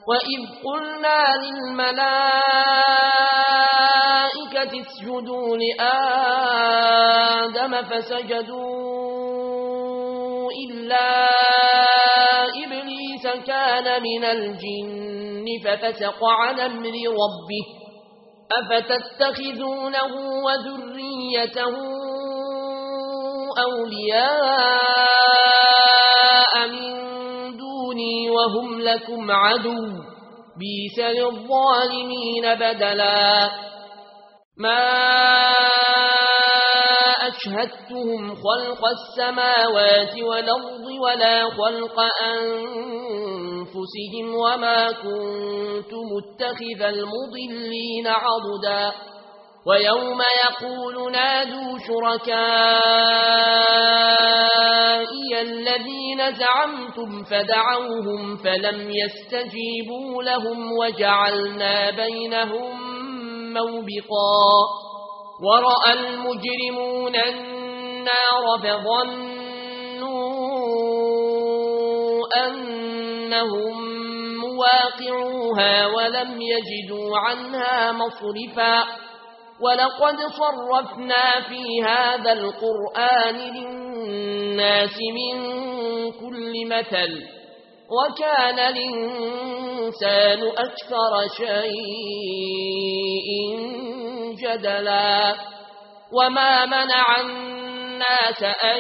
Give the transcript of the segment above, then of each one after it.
وإذ قلنا للملائكة اسجدوا لآدم فسجدوا إلا إبليس كان من الجن ففسق عن أمر ربه أفتتخذونه وذريته أولياء من دوني وهم لكم عدو بئس للظالمين بدلا ما أشهدتهم خلق السماوات والأرض ولا خلق أنفسهم وما كنت متخذ المضلين عضدا ويوم يقول نادوا شركائي الذين زعمتم فدعوهم فلم يستجيبوا لهم وجعلنا بينهم موبقا ورأى المجرمون النار فظنوا أنهم مواقعوها ولم يجدوا عنها مصرفا ولقد صرفنا في هذا القرآن للناس من كل مثل وكان الإنسان أكثر شيء جدلا وما منع الناس أن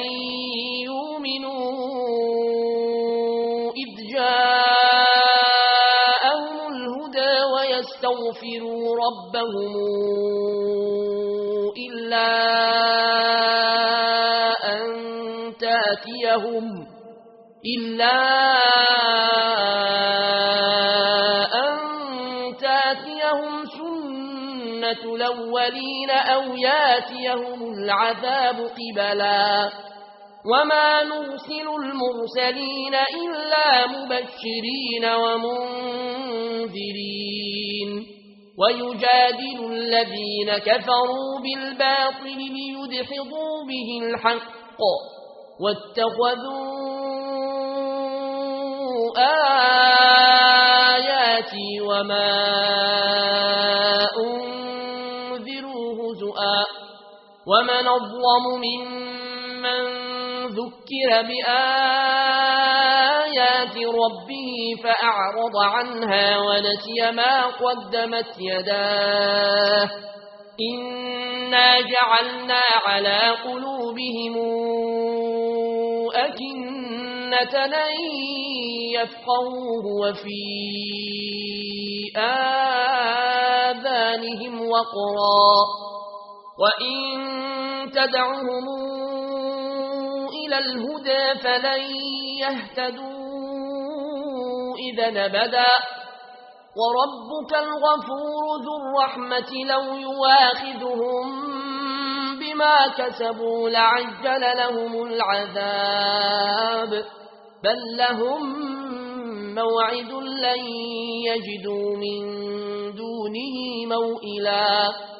يؤمنوا إذ جاءهم الهدى ويستغفروا ربهم إلا أن تاتيهم سنة الأولين أو ياتيهم العذاب قبلا وما نرسل المرسلين إلا مبشرين ومنذرين ويجادل الذين كفروا بالباطل ليدحضوا به الحق واتخذوا آياتي وما أنذروا هزؤا ومن أظلم ممن ذكر بآيات ربه فأعرض عنها ونسي ما قدمت يداه إنا جعلنا على قلوبهم أكنة أن يفقهوه وفي آذانهم وقرا وإن تدعهم إلى الهدى فلن يهتدوا إذا أبدا وربك الغفور ذو الرحمة لو يواخذهم بما كسبوا لعجل لهم العذاب بل لهم موعد لن يجدوا من دونه موئلا